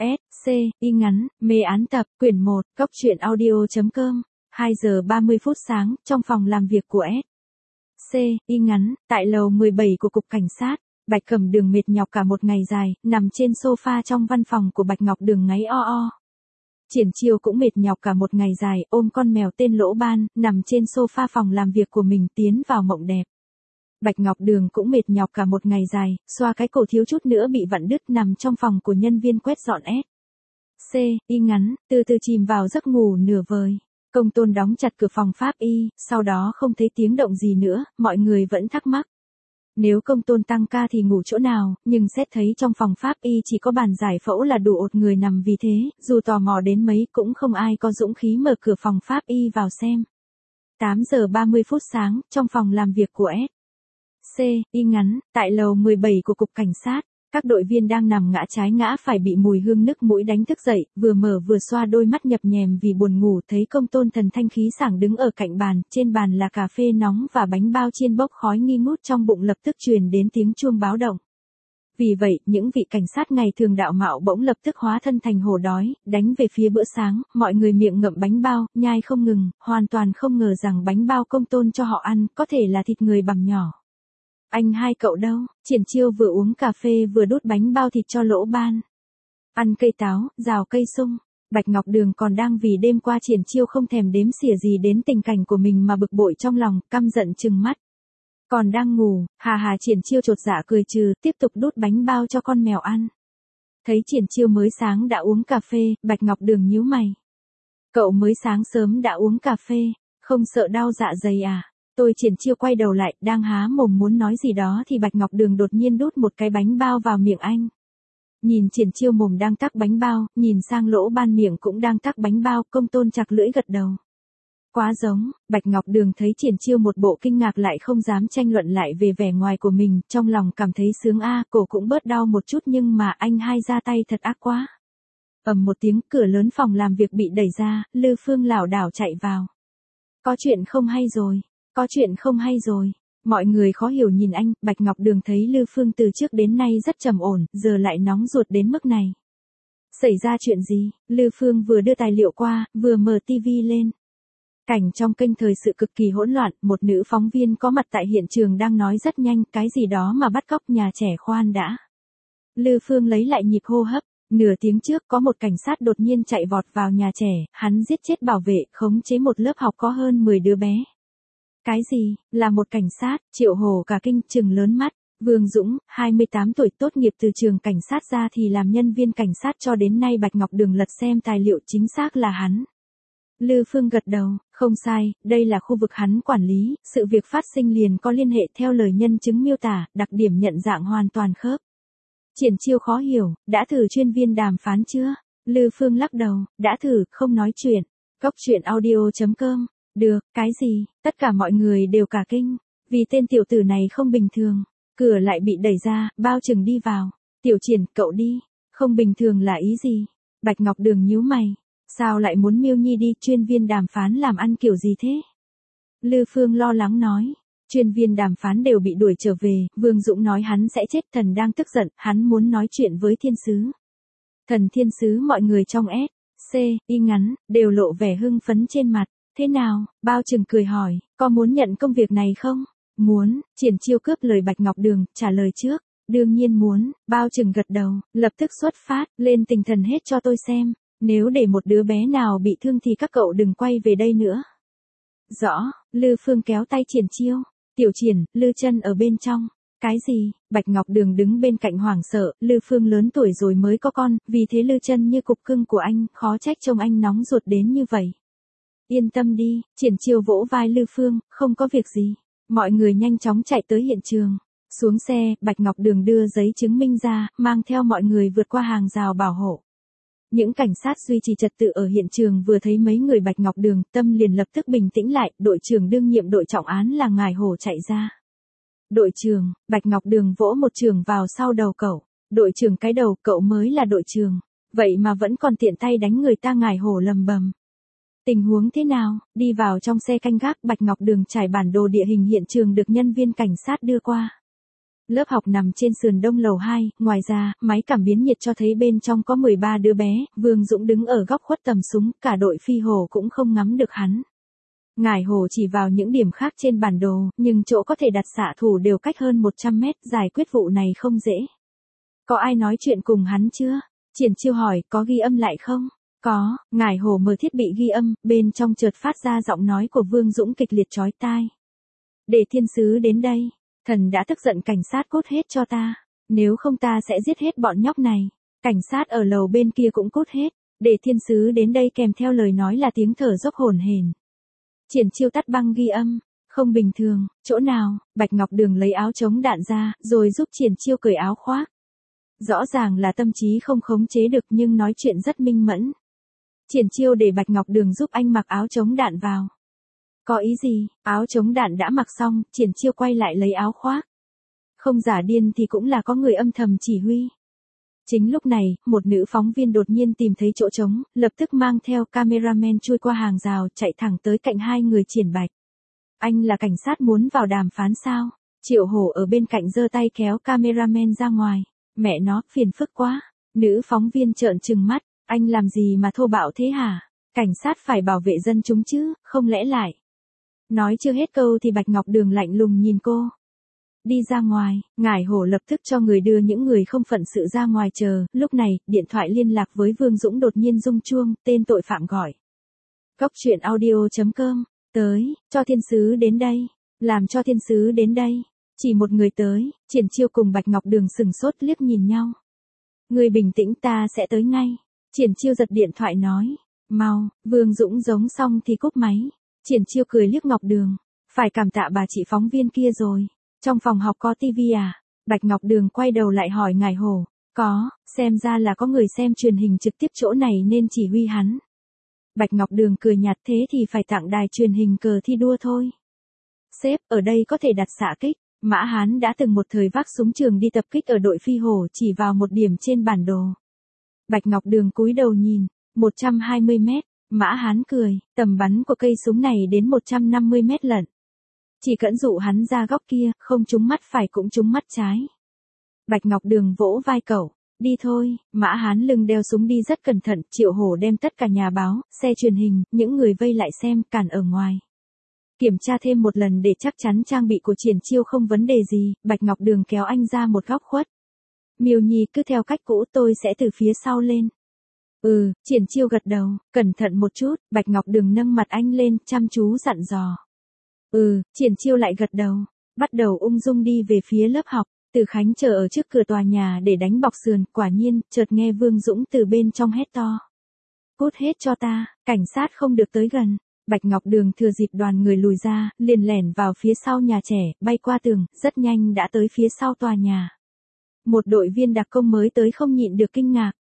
S, C, y ngắn, mê án tập, quyển 1, Cốc truyện audio.com, 2 giờ 30 phút sáng, trong phòng làm việc của S. C, y ngắn, tại lầu 17 của Cục Cảnh sát, Bạch Cẩm Đường mệt nhọc cả một ngày dài, nằm trên sofa trong văn phòng của Bạch Ngọc Đường ngáy o o. Triển Chiêu cũng mệt nhọc cả một ngày dài, ôm con mèo tên Lỗ Ban, nằm trên sofa phòng làm việc của mình tiến vào mộng đẹp. Bạch Ngọc Đường cũng mệt nhọc cả một ngày dài, xoa cái cổ thiếu chút nữa bị vặn đứt nằm trong phòng của nhân viên quét dọn S. C, y ngắn, từ từ chìm vào giấc ngủ nửa vời. Công Tôn đóng chặt cửa phòng pháp y, sau đó không thấy tiếng động gì nữa, mọi người vẫn thắc mắc. Nếu Công Tôn tăng ca thì ngủ chỗ nào, nhưng xét thấy trong phòng pháp y chỉ có bàn giải phẫu là đủ ột người nằm, vì thế, dù tò mò đến mấy cũng không ai có dũng khí mở cửa phòng pháp y vào xem. 8 giờ 30 phút sáng, trong phòng làm việc của S. C, y ngắn, tại lầu 17 của Cục Cảnh sát, các đội viên đang nằm ngã trái ngã phải bị mùi hương nước mũi đánh thức dậy, vừa mở vừa xoa đôi mắt nhập nhèm vì buồn ngủ, thấy Công Tôn thần thanh khí sảng đứng ở cạnh bàn, trên bàn là cà phê nóng và bánh bao chiên bốc khói nghi ngút, trong bụng lập tức truyền đến tiếng chuông báo động. Vì vậy, những vị cảnh sát ngày thường đạo mạo bỗng lập tức hóa thân thành hổ đói, đánh về phía bữa sáng, mọi người miệng ngậm bánh bao, nhai không ngừng, hoàn toàn không ngờ rằng bánh bao Công Tôn cho họ ăn, có thể là thịt người bằm nhỏ. Anh hai cậu đâu? Triển Chiêu vừa uống cà phê vừa đút bánh bao thịt cho Lỗ Ban. Ăn cây táo, rào cây sung. Bạch Ngọc Đường còn đang vì đêm qua Triển Chiêu không thèm đếm xỉa gì đến tình cảnh của mình mà bực bội trong lòng, căm giận trừng mắt. Còn đang ngủ, hà Triển Chiêu chột dạ cười trừ, tiếp tục đút bánh bao cho con mèo ăn. Thấy Triển Chiêu mới sáng đã uống cà phê, Bạch Ngọc Đường nhíu mày. Cậu mới sáng sớm đã uống cà phê, không sợ đau dạ dày à? Tôi Triển Chiêu quay đầu lại, đang há mồm muốn nói gì đó thì Bạch Ngọc Đường đột nhiên đút một cái bánh bao vào miệng anh. Nhìn Triển Chiêu mồm đang tắc bánh bao, nhìn sang Lỗ Ban miệng cũng đang tắc bánh bao, Công Tôn chặt lưỡi gật đầu. Quá giống. Bạch Ngọc Đường thấy Triển Chiêu một bộ kinh ngạc lại không dám tranh luận lại về vẻ ngoài của mình, trong lòng cảm thấy sướng a, cổ cũng bớt đau một chút, nhưng mà anh hai ra tay thật ác quá. Ầm một tiếng, cửa lớn phòng làm việc bị đẩy ra, Lư Phương lảo đảo chạy vào. Có chuyện không hay rồi. Có chuyện không hay rồi. Mọi người khó hiểu nhìn anh, Bạch Ngọc Đường thấy Lư Phương từ trước đến nay rất trầm ổn, giờ lại nóng ruột đến mức này. Xảy ra chuyện gì? Lư Phương vừa đưa tài liệu qua, vừa mở tivi lên. Cảnh trong kênh thời sự cực kỳ hỗn loạn, một nữ phóng viên có mặt tại hiện trường đang nói rất nhanh, cái gì đó mà bắt cóc nhà trẻ, khoan đã. Lư Phương lấy lại nhịp hô hấp. Nửa tiếng trước có một cảnh sát đột nhiên chạy vọt vào nhà trẻ, hắn giết chết bảo vệ, khống chế một lớp học có hơn 10 đứa bé. Cái gì? Là một cảnh sát? Triệu Hổ cả kinh, trừng lớn mắt. Vương Dũng, 28 tuổi, tốt nghiệp từ trường cảnh sát ra thì làm nhân viên cảnh sát cho đến nay. Bạch Ngọc Đường lật xem tài liệu, chính xác là hắn. Lư Phương gật đầu, không sai, đây là khu vực hắn quản lý, sự việc phát sinh liền có liên hệ theo lời nhân chứng miêu tả, đặc điểm nhận dạng hoàn toàn khớp. Triển Chiêu khó hiểu, đã thử chuyên viên đàm phán chưa? Lư Phương lắc đầu, đã thử, không nói chuyện. Cốc truyện audio.com. Được, cái gì? Tất cả mọi người đều cả kinh, vì tên tiểu tử này không bình thường. Cửa lại bị đẩy ra, Bao Trừng đi vào. Tiểu Triển, cậu đi. Không bình thường là ý gì? Bạch Ngọc Đường nhíu mày. Sao lại muốn Miêu Nhi đi, chuyên viên đàm phán làm ăn kiểu gì thế? Lư Phương lo lắng nói. Chuyên viên đàm phán đều bị đuổi trở về, Vương Dũng nói hắn sẽ chết, thần đang tức giận, hắn muốn nói chuyện với thiên sứ. Thần thiên sứ. Mọi người trong S, C, y ngắn, đều lộ vẻ hưng phấn trên mặt. Thế nào? Bao Trừng cười hỏi, có muốn nhận công việc này không? Muốn. Triển Chiêu cướp lời Bạch Ngọc Đường, trả lời trước. Đương nhiên muốn. Bao Trừng gật đầu, lập tức xuất phát, lên tinh thần hết cho tôi xem. Nếu để một đứa bé nào bị thương thì các cậu đừng quay về đây nữa. Rõ. Lư Phương kéo tay Triển Chiêu. Tiểu Triển, Lư Chân ở bên trong. Cái gì? Bạch Ngọc Đường đứng bên cạnh hoảng sợ, Lư Phương lớn tuổi rồi mới có con, vì thế Lư Chân như cục cưng của anh, khó trách trông anh nóng ruột đến như vậy. Yên tâm đi, Triển Chiêu vỗ vai Lư Phương, không có việc gì. Mọi người nhanh chóng chạy tới hiện trường. Xuống xe, Bạch Ngọc Đường đưa giấy chứng minh ra, mang theo mọi người vượt qua hàng rào bảo hộ. Những cảnh sát duy trì trật tự ở hiện trường vừa thấy mấy người Bạch Ngọc Đường, tâm liền lập tức bình tĩnh lại, đội trưởng đương nhiệm đội trọng án là Ngải Hổ chạy ra. Đội trưởng, Bạch Ngọc Đường vỗ một trường vào sau đầu cậu. Đội trưởng cái đầu, cậu mới là đội trưởng. Vậy mà vẫn còn tiện tay đánh người ta. Ngải Hổ lầm bầm. Tình huống thế nào? Đi vào trong xe canh gác, Bạch Ngọc Đường trải bản đồ địa hình hiện trường được nhân viên cảnh sát đưa qua. Lớp học nằm trên sườn đông lầu 2, ngoài ra, máy cảm biến nhiệt cho thấy bên trong có 13 đứa bé, Vương Dũng đứng ở góc khuất tầm súng, cả đội phi hồ cũng không ngắm được hắn. Ngải Hổ chỉ vào những điểm khác trên bản đồ, nhưng chỗ có thể đặt xạ thủ đều cách hơn 100 mét, giải quyết vụ này không dễ. Có ai nói chuyện cùng hắn chưa? Triển Chiêu hỏi, có ghi âm lại không? Có, Ngải Hổ mở thiết bị ghi âm, bên trong chợt phát ra giọng nói của Vương Dũng kịch liệt chói tai. Để thiên sứ đến đây. Thần đã tức giận, cảnh sát cút hết cho ta. Nếu không ta sẽ giết hết bọn nhóc này. Cảnh sát ở lầu bên kia cũng cút hết. Để thiên sứ đến đây, kèm theo lời nói là tiếng thở dốc hổn hển. Triển Chiêu tắt băng ghi âm. Không bình thường, chỗ nào? Bạch Ngọc Đường lấy áo chống đạn ra, rồi giúp Triển Chiêu cởi áo khoác. Rõ ràng là tâm trí không khống chế được nhưng nói chuyện rất minh mẫn. Triển Chiêu để Bạch Ngọc Đường giúp anh mặc áo chống đạn vào. Có ý gì? Áo chống đạn đã mặc xong, Triển Chiêu quay lại lấy áo khoác. Không giả điên thì cũng là có người âm thầm chỉ huy. Chính lúc này, một nữ phóng viên đột nhiên tìm thấy chỗ trống, lập tức mang theo cameraman chui qua hàng rào, chạy thẳng tới cạnh hai người Triển Bạch. Anh là cảnh sát muốn vào đàm phán sao? Triệu Hổ ở bên cạnh giơ tay kéo cameraman ra ngoài. Mẹ nó, phiền phức quá. Nữ phóng viên trợn trừng mắt, anh làm gì mà thô bạo thế hả? Cảnh sát phải bảo vệ dân chúng chứ, không lẽ lại. Nói chưa hết câu thì Bạch Ngọc Đường lạnh lùng nhìn cô. Đi ra ngoài, Ngải Hổ lập tức cho người đưa những người không phận sự ra ngoài chờ, lúc này, điện thoại liên lạc với Vương Dũng đột nhiên rung chuông, tên tội phạm gọi. Cóc truyện audio.com, tới, cho thiên sứ đến đây, làm cho thiên sứ đến đây. Chỉ một người tới, Triển Chiêu cùng Bạch Ngọc Đường sừng sốt liếc nhìn nhau. Người bình tĩnh, ta sẽ tới ngay. Triển Chiêu giật điện thoại nói, mau. Vương Dũng giống xong thì cúp máy. Triển Chiêu cười liếc Ngọc Đường, phải cảm tạ bà chị phóng viên kia rồi. Trong phòng học có tivi à? Bạch Ngọc Đường quay đầu lại hỏi Ngải Hổ. Có, xem ra là có người xem truyền hình trực tiếp chỗ này nên chỉ huy hắn. Bạch Ngọc Đường cười nhạt, thế thì phải tặng đài truyền hình cờ thi đua thôi. Sếp, ở đây có thể đặt xạ kích. Mã Hán đã từng một thời vác súng trường đi tập kích ở đội phi hổ, chỉ vào một điểm trên bản đồ. Bạch Ngọc Đường cúi đầu nhìn, 120 mét. Mã Hán cười, tầm bắn của cây súng này đến 150 mét lận. Chỉ cẩn dụ hắn ra góc kia, không trúng mắt phải cũng trúng mắt trái. Bạch Ngọc Đường vỗ vai cậu, đi thôi. Mã Hán lưng đeo súng đi rất cẩn thận, Triệu Hổ đem tất cả nhà báo, xe truyền hình, những người vây lại xem, cản ở ngoài. Kiểm tra thêm một lần để chắc chắn trang bị của Triển Chiêu không vấn đề gì, Bạch Ngọc Đường kéo anh ra một góc khuất. Miêu Nhi cứ theo cách cũ, tôi sẽ từ phía sau lên. Triển Chiêu gật đầu, cẩn thận một chút. Bạch Ngọc Đường nâng mặt anh lên, chăm chú dặn dò. Triển Chiêu lại gật đầu, bắt đầu ung dung đi về phía lớp học. Từ Khánh chờ ở trước cửa tòa nhà để đánh bọc sườn, quả nhiên, chợt nghe Vương Dũng từ bên trong hét to. Cút hết cho ta, cảnh sát không được tới gần. Bạch Ngọc Đường thừa dịp đoàn người lùi ra, liền lẻn vào phía sau nhà trẻ, bay qua tường, rất nhanh đã tới phía sau tòa nhà. Một đội viên đặc công mới tới không nhịn được kinh ngạc.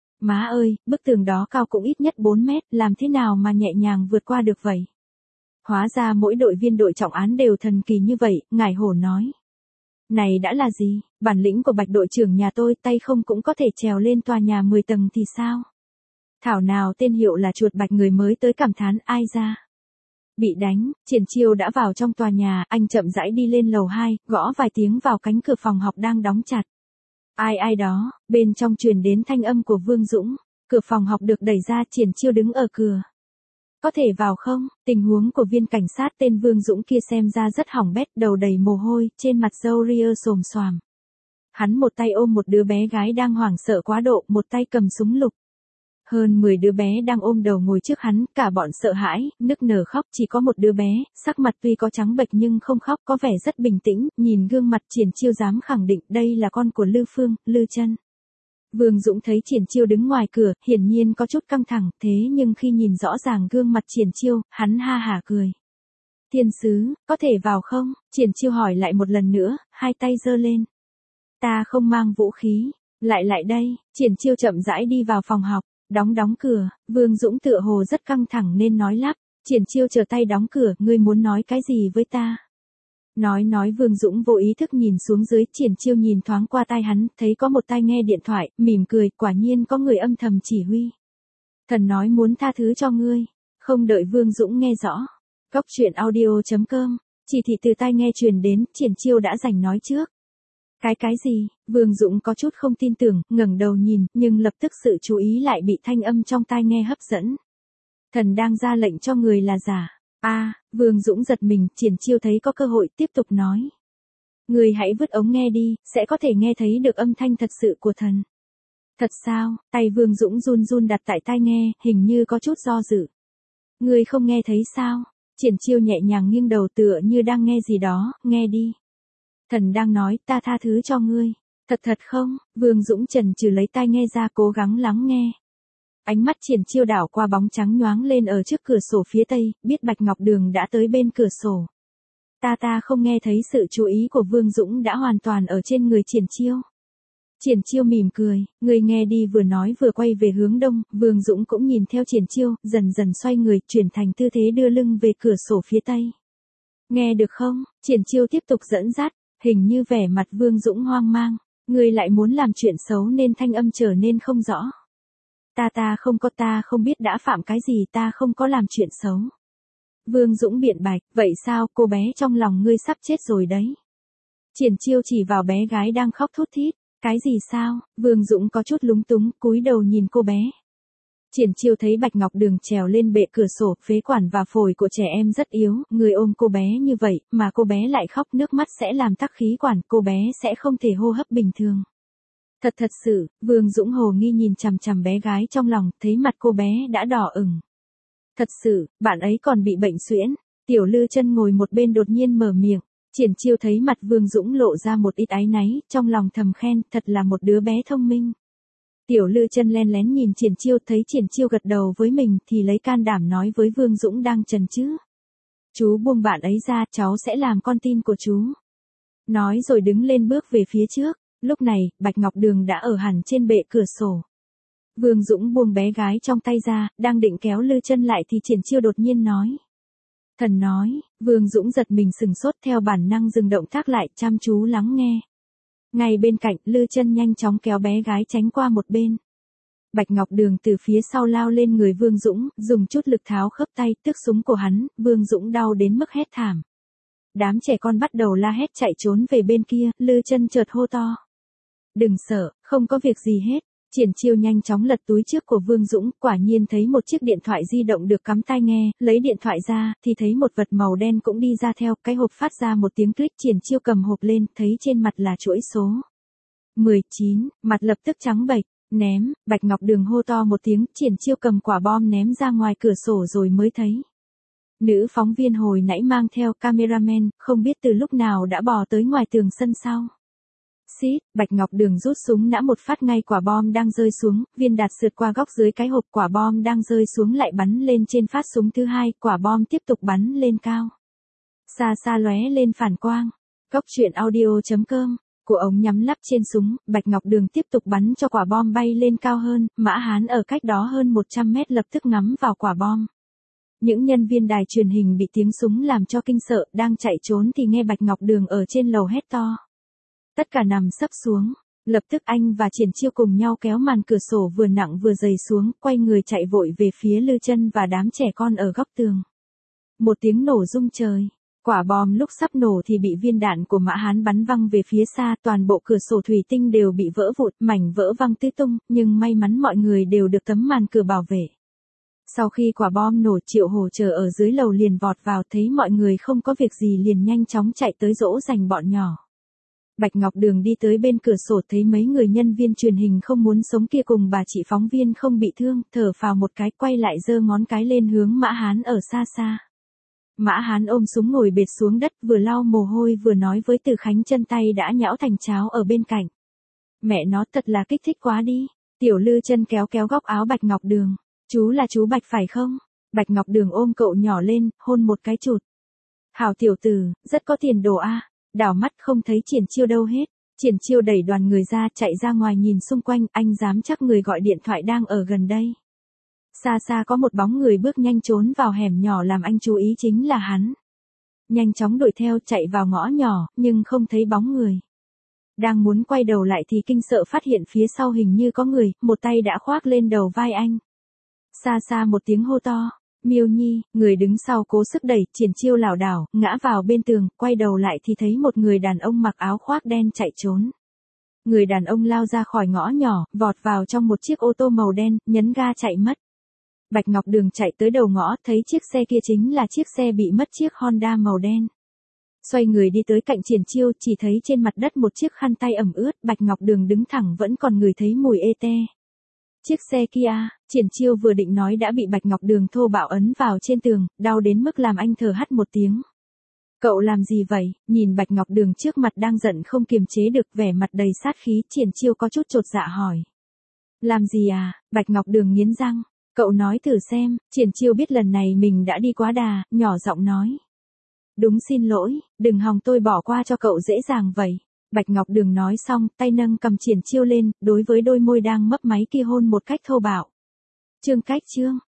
Má ơi, bức tường đó cao cũng ít nhất 4 mét, làm thế nào mà nhẹ nhàng vượt qua được vậy? Hóa ra mỗi đội viên đội trọng án đều thần kỳ như vậy, Ngải Hổ nói. Này đã là gì, bản lĩnh của Bạch đội trưởng nhà tôi, tay không cũng có thể trèo lên tòa nhà 10 tầng thì sao? Thảo nào tên hiệu là chuột bạch người mới tới cảm thán, ai ra? Bị đánh, Triển Chiêu đã vào trong tòa nhà, anh chậm rãi đi lên lầu 2, gõ vài tiếng vào cánh cửa phòng học đang đóng chặt. Ai đó, bên trong truyền đến thanh âm của Vương Dũng. Cửa phòng học được đẩy ra, Triển Chiêu đứng ở cửa. Có thể vào không? Tình huống của viên cảnh sát tên Vương Dũng kia xem ra rất hỏng bét, đầu đầy mồ hôi, trên mặt râu ria xồm xoàm. Hắn một tay ôm một đứa bé gái đang hoảng sợ quá độ, một tay cầm súng lục. Hơn 10 đứa bé đang ôm đầu ngồi trước hắn, cả bọn sợ hãi, nức nở khóc, chỉ có một đứa bé, sắc mặt tuy có trắng bệch nhưng không khóc, có vẻ rất bình tĩnh, nhìn gương mặt Triển Chiêu dám khẳng định đây là con của Lư Phương, Lư Chân. Vương Dũng thấy Triển Chiêu đứng ngoài cửa, hiển nhiên có chút căng thẳng, thế nhưng khi nhìn rõ ràng gương mặt Triển Chiêu, hắn ha hả cười. Thiên sứ, có thể vào không? Triển Chiêu hỏi lại một lần nữa, hai tay giơ lên. Ta không mang vũ khí, lại đây. Triển Chiêu chậm rãi đi vào phòng học. Đóng cửa, Vương Dũng tựa hồ rất căng thẳng nên nói lắp. Triển Chiêu chờ tay đóng cửa, ngươi muốn nói cái gì với ta? Nói Vương Dũng vô ý thức nhìn xuống dưới, Triển Chiêu nhìn thoáng qua tai hắn, thấy có một tai nghe điện thoại, mỉm cười, quả nhiên có người âm thầm chỉ huy. Thần nói muốn tha thứ cho ngươi. Không đợi Vương Dũng nghe rõ. Cóc truyện audio.com, chỉ thị từ tai nghe truyền đến, Triển Chiêu đã giành nói trước. Cái gì? Vương Dũng có chút không tin tưởng, ngẩng đầu nhìn, nhưng lập tức sự chú ý lại bị thanh âm trong tai nghe hấp dẫn. Thần đang ra lệnh cho người là giả. Vương Dũng giật mình, Triển Chiêu thấy có cơ hội tiếp tục nói. Người hãy vứt ống nghe đi, sẽ có thể nghe thấy được âm thanh thật sự của thần. Thật sao? Tay Vương Dũng run run đặt tại tai nghe, hình như có chút do dự. Người không nghe thấy sao? Triển Chiêu nhẹ nhàng nghiêng đầu tựa như đang nghe gì đó, nghe đi. Thần đang nói, ta tha thứ cho ngươi. Thật không? Vương Dũng chần chừ lấy tai nghe ra cố gắng lắng nghe. Ánh mắt Triển Chiêu đảo qua bóng trắng nhoáng lên ở trước cửa sổ phía tây, biết Bạch Ngọc Đường đã tới bên cửa sổ. Ta không nghe thấy, sự chú ý của Vương Dũng đã hoàn toàn ở trên người Triển Chiêu. Triển Chiêu mỉm cười, người nghe đi, vừa nói vừa quay về hướng đông, Vương Dũng cũng nhìn theo Triển Chiêu, dần dần xoay người, chuyển thành tư thế đưa lưng về cửa sổ phía tây. Nghe được không? Triển Chiêu tiếp tục dẫn dắt, hình như vẻ mặt Vương Dũng hoang mang. Người lại muốn làm chuyện xấu nên thanh âm trở nên không rõ. Ta không biết đã phạm cái gì, ta không có làm chuyện xấu. Vương Dũng biện bạch, vậy sao, cô bé trong lòng ngươi sắp chết rồi đấy. Triển Chiêu chỉ vào bé gái đang khóc thút thít. Cái gì sao? Vương Dũng có chút lúng túng, cúi đầu nhìn cô bé. Triển Chiêu thấy Bạch Ngọc Đường trèo lên bệ cửa sổ, phế quản và phổi của trẻ em rất yếu, người ôm cô bé như vậy, mà cô bé lại khóc, nước mắt sẽ làm tắc khí quản, cô bé sẽ không thể hô hấp bình thường. Thật sự, Vương Dũng hồ nghi nhìn chằm chằm bé gái trong lòng, thấy mặt cô bé đã đỏ ửng. Thật sự, bạn ấy còn bị bệnh suyễn. Tiểu Lư Chân ngồi một bên đột nhiên mở miệng. Triển Chiêu thấy mặt Vương Dũng lộ ra một ít áy náy, trong lòng thầm khen, thật là một đứa bé thông minh. Tiểu Lư Chân len lén nhìn Triển Chiêu, thấy Triển Chiêu gật đầu với mình thì lấy can đảm nói với Vương Dũng đang chần chừ. Chú buông bạn ấy ra, cháu sẽ làm con tin của chú. Nói rồi đứng lên bước về phía trước. Lúc này, Bạch Ngọc Đường đã ở hẳn trên bệ cửa sổ. Vương Dũng buông bé gái trong tay ra, đang định kéo Lư Chân lại thì Triển Chiêu đột nhiên nói. Thần nói. Vương Dũng giật mình sừng sốt, theo bản năng dừng động tác lại, chăm chú lắng nghe. Ngay bên cạnh, Lư Chân nhanh chóng kéo bé gái tránh qua một bên. Bạch Ngọc Đường từ phía sau lao lên người Vương Dũng, dùng chút lực tháo khớp tay, tước súng của hắn, Vương Dũng đau đến mức hét thảm. Đám trẻ con bắt đầu la hét chạy trốn về bên kia, Lư Chân chợt hô to. Đừng sợ, không có việc gì hết. Triển Chiêu nhanh chóng lật túi trước của Vương Dũng, quả nhiên thấy một chiếc điện thoại di động được cắm tai nghe, lấy điện thoại ra, thì thấy một vật màu đen cũng đi ra theo, cái hộp phát ra một tiếng click, Triển Chiêu cầm hộp lên, thấy trên mặt là chuỗi số 19, mặt lập tức trắng bệch, ném, Bạch Ngọc Đường hô to một tiếng, Triển Chiêu cầm quả bom ném ra ngoài cửa sổ rồi mới thấy. Nữ phóng viên hồi nãy mang theo cameraman, không biết từ lúc nào đã bò tới ngoài tường sân sau. Xít, Bạch Ngọc Đường rút súng nã một phát ngay quả bom đang rơi xuống, viên đạn sượt qua góc dưới cái hộp, quả bom đang rơi xuống lại bắn lên trên phát súng thứ hai, quả bom tiếp tục bắn lên cao. Xa xa lóe lên phản quang. Góc truyện audio.com, của ống nhắm lắp trên súng, Bạch Ngọc Đường tiếp tục bắn cho quả bom bay lên cao hơn, Mã Hán ở cách đó hơn 100 mét lập tức ngắm vào quả bom. Những nhân viên đài truyền hình bị tiếng súng làm cho kinh sợ, đang chạy trốn thì nghe Bạch Ngọc Đường ở trên lầu hét to. Tất cả nằm sấp xuống, lập tức anh và Triển Chiêu cùng nhau kéo màn cửa sổ vừa nặng vừa dày xuống, quay người chạy vội về phía Lư Chân và đám trẻ con ở góc tường. Một tiếng nổ rung trời, quả bom lúc sắp nổ thì bị viên đạn của Mã Hán bắn văng về phía xa, toàn bộ cửa sổ thủy tinh đều bị vỡ vụn, mảnh vỡ văng tứ tung, nhưng may mắn mọi người đều được tấm màn cửa bảo vệ. Sau khi quả bom nổ, Triệu Hổ chờ ở dưới lầu liền vọt vào, thấy mọi người không có việc gì liền nhanh chóng chạy tới dỗ dành bọn nhỏ. Bạch Ngọc Đường đi tới bên cửa sổ thấy mấy người nhân viên truyền hình không muốn sống kia cùng bà chị phóng viên không bị thương, thở phào một cái, quay lại giơ ngón cái lên hướng Mã Hán ở xa xa. Mã Hán ôm súng ngồi bệt xuống đất, vừa lau mồ hôi vừa nói với Từ Khánh, chân tay đã nhão thành cháo ở bên cạnh. Mẹ nó thật là kích thích quá đi. Tiểu Lư Chân kéo kéo góc áo Bạch Ngọc Đường. Chú là chú Bạch phải không? Bạch Ngọc Đường ôm cậu nhỏ lên, hôn một cái chụt. Hảo tiểu tử, rất có tiền đồ a. Đảo mắt không thấy Triển Chiêu đâu hết. Triển Chiêu đẩy đoàn người ra, chạy ra ngoài nhìn xung quanh, anh dám chắc người gọi điện thoại đang ở gần đây. Xa xa có một bóng người bước nhanh trốn vào hẻm nhỏ làm anh chú ý chính là hắn. Nhanh chóng đuổi theo, chạy vào ngõ nhỏ, nhưng không thấy bóng người. Đang muốn quay đầu lại thì kinh sợ phát hiện phía sau hình như có người, một tay đã khoác lên đầu vai anh. Xa xa một tiếng hô to, Miêu Nhi, người đứng sau cố sức đẩy, Triển Chiêu lảo đảo, ngã vào bên tường, quay đầu lại thì thấy một người đàn ông mặc áo khoác đen chạy trốn. Người đàn ông lao ra khỏi ngõ nhỏ, vọt vào trong một chiếc ô tô màu đen, nhấn ga chạy mất. Bạch Ngọc Đường chạy tới đầu ngõ, thấy chiếc xe kia chính là chiếc xe bị mất, chiếc Honda màu đen. Xoay người đi tới cạnh Triển Chiêu, chỉ thấy trên mặt đất một chiếc khăn tay ẩm ướt, Bạch Ngọc Đường đứng thẳng vẫn còn ngửi thấy mùi ê-te. Chiếc xe kia, Triển Chiêu vừa định nói đã bị Bạch Ngọc Đường thô bạo ấn vào trên tường, đau đến mức làm anh thở hắt một tiếng. Cậu làm gì vậy? Nhìn Bạch Ngọc Đường trước mặt đang giận không kiềm chế được, vẻ mặt đầy sát khí, Triển Chiêu có chút chột dạ hỏi. Làm gì à? Bạch Ngọc Đường nghiến răng. Cậu nói thử xem. Triển Chiêu biết lần này mình đã đi quá đà, nhỏ giọng nói. Đúng, xin lỗi, đừng hòng tôi bỏ qua cho cậu dễ dàng vậy. Bạch Ngọc Đường nói xong, tay nâng cầm Triển Chiêu lên, đối với đôi môi đang mấp máy kia hôn một cách thô bạo. Chương.